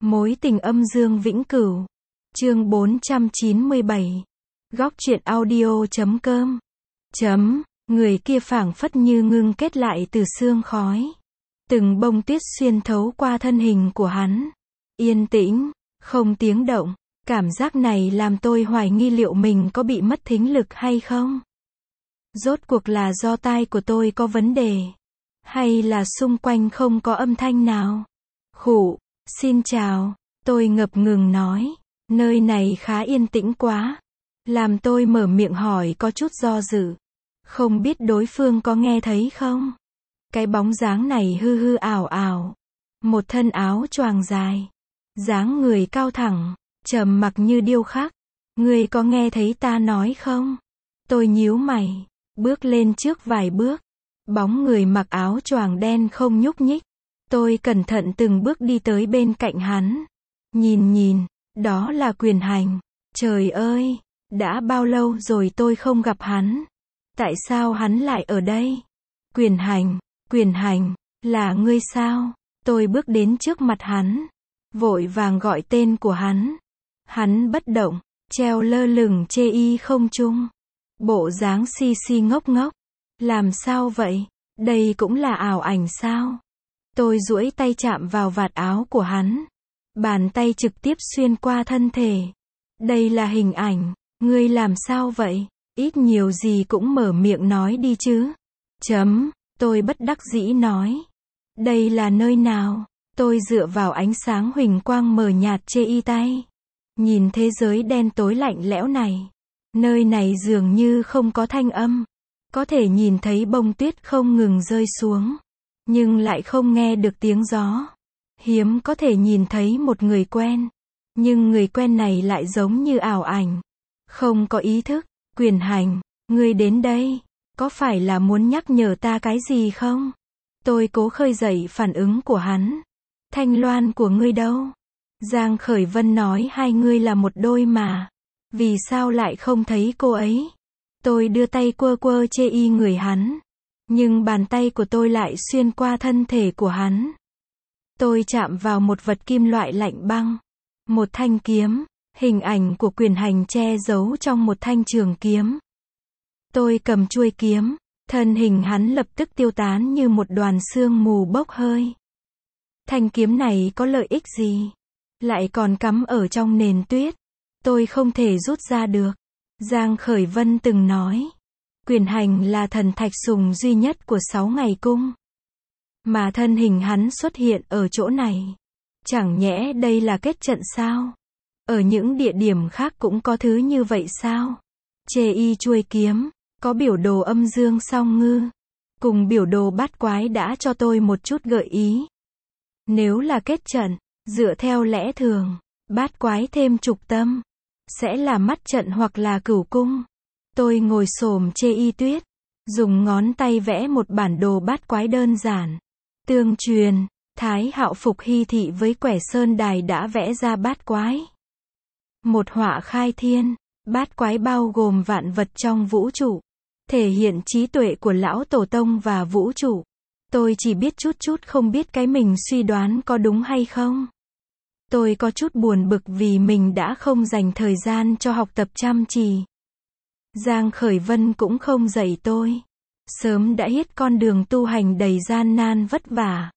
Mối tình âm dương vĩnh cửu. Chương 497. Góc truyện audio.com. Người kia phảng phất như ngưng kết lại từ sương khói. Từng bông tuyết xuyên thấu qua thân hình của hắn. Yên tĩnh, không tiếng động. Cảm giác này làm tôi hoài nghi liệu mình có bị mất thính lực hay không. Rốt cuộc là do tai của tôi có vấn đề, hay là xung quanh không có âm thanh nào. Khụ, xin chào, tôi ngập ngừng nói. Nơi này khá yên tĩnh quá. Làm tôi mở miệng hỏi có chút do dự. Không biết đối phương có nghe thấy không? Cái bóng dáng này hư hư ảo ảo. Một thân áo choàng dài. Dáng người cao thẳng, trầm mặc như điêu khắc. Ngươi có nghe thấy ta nói không? Tôi nhíu mày, bước lên trước vài bước. Bóng người mặc áo choàng đen không nhúc nhích. Tôi cẩn thận từng bước đi tới bên cạnh hắn. Nhìn, đó là Quyền Hành. Trời ơi, đã bao lâu rồi tôi không gặp hắn? Tại sao hắn lại ở đây? Quyền Hành, là ngươi sao? Tôi bước đến trước mặt hắn, vội vàng gọi tên của hắn. Hắn bất động, treo lơ lửng chê y không trung. Bộ dáng si si ngốc ngốc. Làm sao vậy? Đây cũng là ảo ảnh sao? Tôi duỗi tay chạm vào vạt áo của hắn. Bàn tay trực tiếp xuyên qua thân thể. Đây là hình ảnh. Ngươi làm sao vậy? Ít nhiều gì cũng mở miệng nói đi chứ. Tôi bất đắc dĩ nói. Đây là nơi nào? Tôi dựa vào ánh sáng huỳnh quang mờ nhạt chê y tay. Nhìn thế giới đen tối lạnh lẽo này. Nơi này dường như không có thanh âm. Có thể nhìn thấy bông tuyết không ngừng rơi xuống. Nhưng lại không nghe được tiếng gió. Hiếm có thể nhìn thấy một người quen. Nhưng người quen này lại giống như ảo ảnh. Không có ý thức. Quyền Hành, ngươi đến đây. Có phải là muốn nhắc nhở ta cái gì không? Tôi cố khơi dậy phản ứng của hắn. Thanh Loan của ngươi đâu? Giang Khởi Vân nói hai ngươi là một đôi mà. Vì sao lại không thấy cô ấy? Tôi đưa tay quơ quơ chê y người hắn. Nhưng bàn tay của tôi lại xuyên qua thân thể của hắn. Tôi chạm vào một vật kim loại lạnh băng. Một thanh kiếm. Hình ảnh của Quyền Hành che giấu trong một thanh trường kiếm. Tôi cầm chuôi kiếm. Thân hình hắn lập tức tiêu tán như một đoàn sương mù bốc hơi. Thanh kiếm này có lợi ích gì? Lại còn cắm ở trong nền tuyết. Tôi không thể rút ra được. Giang Khởi Vân từng nói. Quyền Hành là thần thạch sùng duy nhất của 6 ngày cung. Mà thân hình hắn xuất hiện ở chỗ này. Chẳng nhẽ đây là kết trận sao? Ở những địa điểm khác cũng có thứ như vậy sao? Chê y chuôi kiếm. Có biểu đồ âm dương song ngư. Cùng biểu đồ bát quái đã cho tôi một chút gợi ý. Nếu là kết trận, dựa theo lẽ thường, bát quái thêm trục tâm. Sẽ là mắt trận hoặc là cửu cung. Tôi ngồi xổm chê y tuyết. Dùng ngón tay vẽ một bản đồ bát quái đơn giản. Tương truyền, Thái Hạo Phục Hy thị với Quẻ Sơn Đài đã vẽ ra bát quái. Một họa khai thiên. Bát quái bao gồm vạn vật trong vũ trụ. Thể hiện trí tuệ của lão tổ tông và vũ trụ. Tôi chỉ biết chút không biết cái mình suy đoán có đúng hay không. Tôi có chút buồn bực vì mình đã không dành thời gian cho học tập chăm chỉ. Giang Khởi Vân cũng không dạy tôi. Sớm đã hết con đường tu hành đầy gian nan vất vả.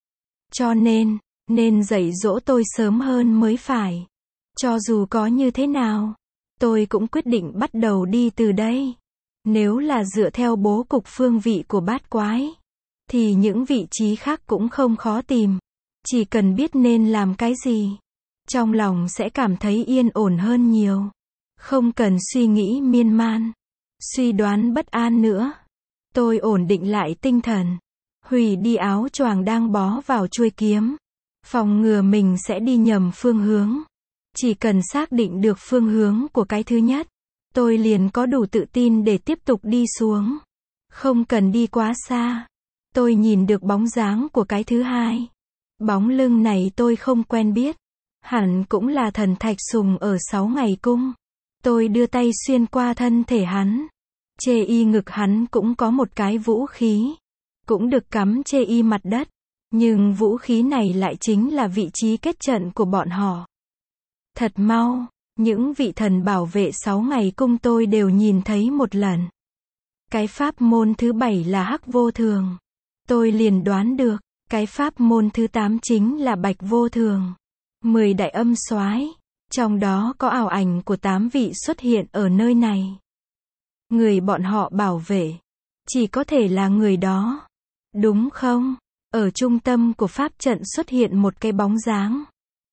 Cho nên dạy dỗ tôi sớm hơn mới phải. Cho dù có như thế nào, tôi cũng quyết định bắt đầu đi từ đây. Nếu là dựa theo bố cục phương vị của bát quái, thì những vị trí khác cũng không khó tìm. Chỉ cần biết nên làm cái gì, trong lòng sẽ cảm thấy yên ổn hơn nhiều. Không cần suy nghĩ miên man, suy đoán bất an nữa. Tôi ổn định lại tinh thần, hủy đi áo choàng đang bó vào chuôi kiếm. Phòng ngừa mình sẽ đi nhầm phương hướng. Chỉ cần xác định được phương hướng của cái thứ nhất, tôi liền có đủ tự tin để tiếp tục đi xuống. Không cần đi quá xa. Tôi nhìn được bóng dáng của cái thứ hai. Bóng lưng này tôi không quen biết. Hẳn cũng là thần thạch sùng ở 6 ngày cung. Tôi đưa tay xuyên qua thân thể hắn. Chê y ngực hắn cũng có một cái vũ khí. Cũng được cắm chê y mặt đất. Nhưng vũ khí này lại chính là vị trí kết trận của bọn họ. Thật mau, những vị thần bảo vệ 6 ngày cung tôi đều nhìn thấy một lần. Cái pháp môn thứ 7 là Hắc Vô Thường. Tôi liền đoán được, cái pháp môn thứ 8 chính là Bạch Vô Thường. 10 đại âm soái, trong đó có ảo ảnh của 8 vị xuất hiện ở nơi này. Người bọn họ bảo vệ, chỉ có thể là người đó. Đúng không? Ở trung tâm của pháp trận xuất hiện một cái bóng dáng.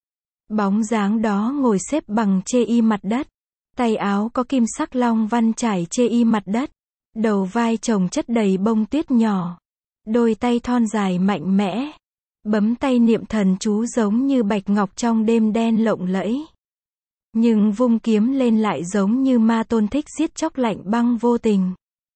Bóng dáng đó ngồi xếp bằng chê y mặt đất. Tay áo có kim sắc long văn trải chê y mặt đất. Đầu vai chồng chất đầy bông tuyết nhỏ. Đôi tay thon dài mạnh mẽ. Bấm tay niệm thần chú giống như bạch ngọc trong đêm đen lộng lẫy. Nhưng vung kiếm lên lại giống như ma tôn thích giết chóc lạnh băng vô tình.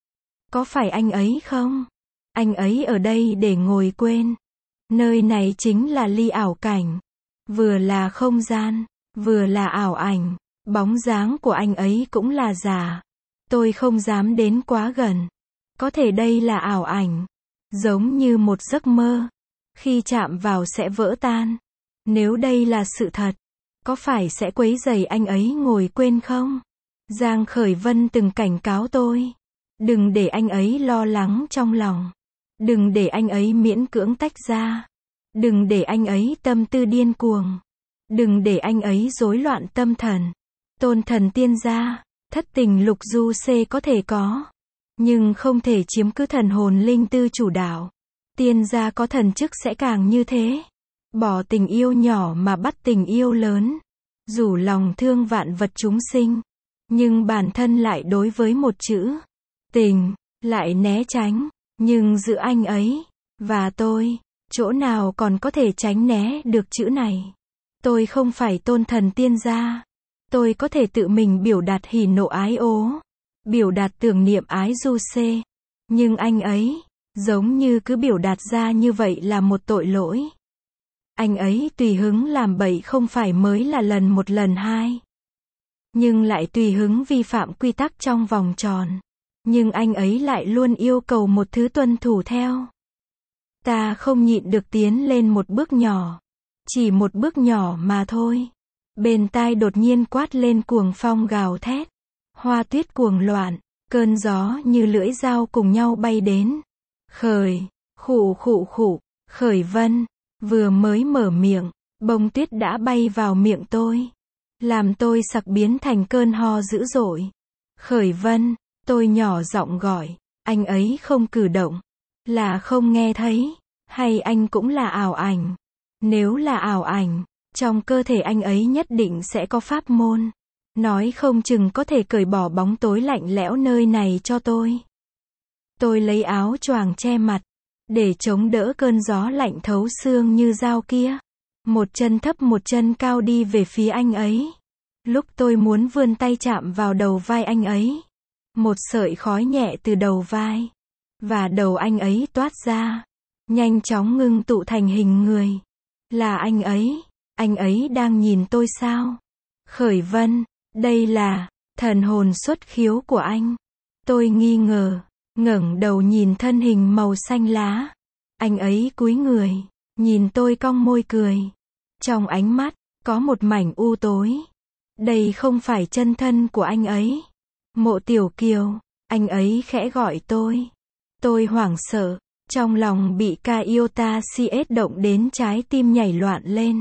Có phải anh ấy không? Anh ấy ở đây để ngồi quên. Nơi này chính là ly ảo cảnh. Vừa là không gian, vừa là ảo ảnh. Bóng dáng của anh ấy cũng là giả. Tôi không dám đến quá gần. Có thể đây là ảo ảnh. Giống như một giấc mơ. Khi chạm vào sẽ vỡ tan. Nếu đây là sự thật, có phải sẽ quấy rầy anh ấy ngồi quên không? Giang Khởi Vân từng cảnh cáo tôi. Đừng để anh ấy lo lắng trong lòng. Đừng để anh ấy miễn cưỡng tách ra. Đừng để anh ấy tâm tư điên cuồng. Đừng để anh ấy rối loạn tâm thần. Tôn thần tiên gia, thất tình lục du xê có thể có. Nhưng không thể chiếm cứ thần hồn linh tư chủ đạo. Tiên gia có thần chức sẽ càng như thế. Bỏ tình yêu nhỏ mà bắt tình yêu lớn. Rủ lòng thương vạn vật chúng sinh. Nhưng bản thân lại đối với một chữ tình, lại né tránh. Nhưng giữa anh ấy và tôi, chỗ nào còn có thể tránh né được chữ này. Tôi không phải tôn thần tiên gia. Tôi có thể tự mình biểu đạt hỉ nộ ái ố. Biểu đạt tưởng niệm ái du xê. Nhưng anh ấy, giống như cứ biểu đạt ra như vậy là một tội lỗi. Anh ấy tùy hứng làm bậy không phải mới là lần một lần hai. Nhưng lại tùy hứng vi phạm quy tắc trong vòng tròn. Nhưng anh ấy lại luôn yêu cầu một thứ tuân thủ theo. Ta không nhịn được tiến lên một bước nhỏ. Chỉ một bước nhỏ mà thôi. Bên tai đột nhiên quát lên cuồng phong gào thét. Hoa tuyết cuồng loạn. Cơn gió như lưỡi dao cùng nhau bay đến. Khởi, Khởi Vân. Vừa mới mở miệng, bông tuyết đã bay vào miệng tôi. Làm tôi sặc biến thành cơn ho dữ dội. Khởi Vân, tôi nhỏ giọng gọi. Anh ấy không cử động. Là không nghe thấy. Hay anh cũng là ảo ảnh? Nếu là ảo ảnh, trong cơ thể anh ấy nhất định sẽ có pháp môn. Nói không chừng có thể cởi bỏ bóng tối lạnh lẽo nơi này cho tôi. Tôi lấy áo choàng che mặt. Để chống đỡ cơn gió lạnh thấu xương như dao kia. Một chân thấp một chân cao đi về phía anh ấy. Lúc tôi muốn vươn tay chạm vào đầu vai anh ấy. Một sợi khói nhẹ từ đầu vai. Và đầu anh ấy toát ra. Nhanh chóng ngưng tụ thành hình người. Là anh ấy đang nhìn tôi sao? Khởi Vân, đây là thần hồn xuất khiếu của anh. Tôi nghi ngờ. Ngẩng đầu nhìn thân hình màu xanh lá. Anh ấy cúi người, nhìn tôi cong môi cười. Trong ánh mắt, có một mảnh u tối. Đây không phải chân thân của anh ấy. Mộ Tiểu Kiều, anh ấy khẽ gọi tôi. Tôi hoảng sợ, trong lòng bị ca yêu ta CS động đến trái tim nhảy loạn lên.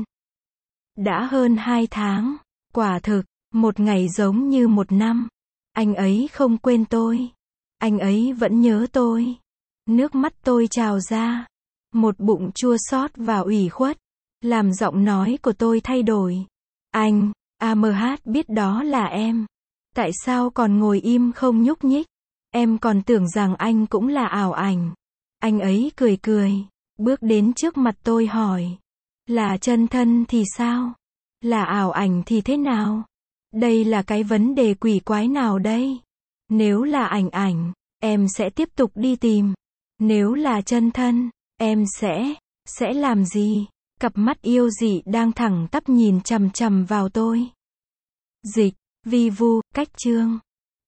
Đã hơn 2 tháng, quả thực, một ngày giống như một năm. Anh ấy không quên tôi. Anh ấy vẫn nhớ tôi. Nước mắt tôi trào ra. Một bụng chua xót và ủy khuất. Làm giọng nói của tôi thay đổi. Anh, AMH biết đó là em. Tại sao còn ngồi im không nhúc nhích? Em còn tưởng rằng anh cũng là ảo ảnh. Anh ấy cười cười. Bước đến trước mặt tôi hỏi. Là chân thân thì sao? Là ảo ảnh thì thế nào? Đây là cái vấn đề quỷ quái nào đây? Nếu là ảnh, em sẽ tiếp tục đi tìm. Nếu là chân thân, em sẽ làm gì? Cặp mắt yêu dị đang thẳng tắp nhìn chằm chằm vào tôi. Dịch, vi vu, cách chương.